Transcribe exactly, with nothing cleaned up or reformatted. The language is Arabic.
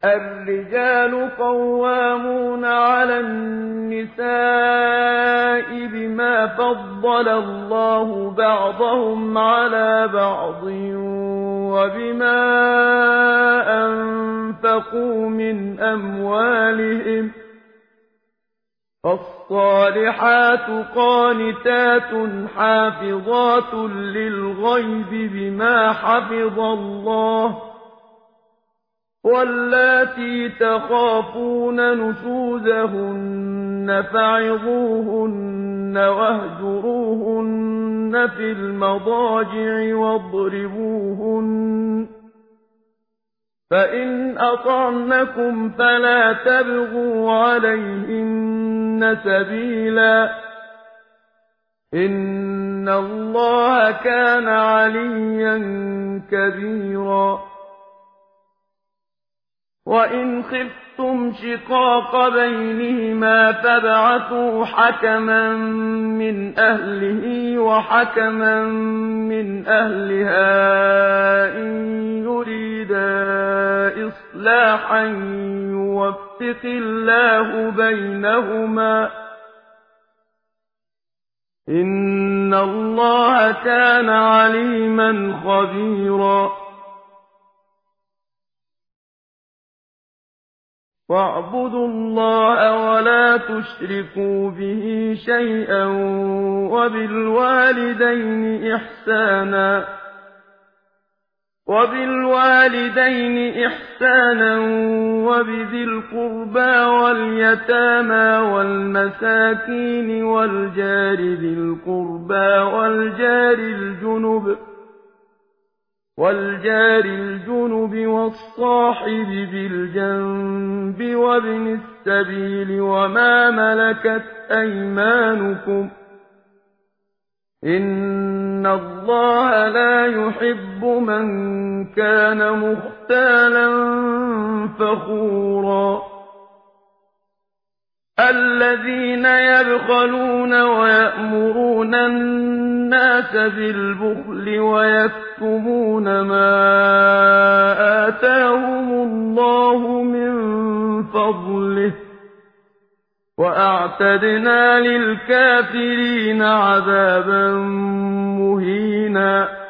الرجال قوامون على النساء بما فضل الله بعضهم على بعض وبما أنفقوا من أموالهم فالصالحات قانتات حافظات للغيب بما حفظ الله واللاتي تخافون نشوزهن فعظوهن واهجروهن في المضاجع واضربوهن فإن أطعنكم فلا تبغوا عليهن سبيلا إن الله كان عليا كبيرا وإن خفتم شقاق بينهما فابعثوا حكما من أهله وحكما من أهلها إن يريدا إصلاحا يوفق الله بينهما إن الله كان عليما خبيرا واعبدوا الله ولا تشركوا به شيئا وبالوالدين إحسانا وبالوالدين إحسانا وبذي القربى واليتامى والمساكين والجار ذي القربى والجار الجنب والجار الجنب والصاحب بالجنب وابن السبيل وما ملكت أيمانكم إن الله لا يحب من كان مختالا فخورا الذين يبخلون ويأمرون الناس بالبخل ويكتمون ما آتاهم الله من فضله وأعتدنا للكافرين عذابا مهينا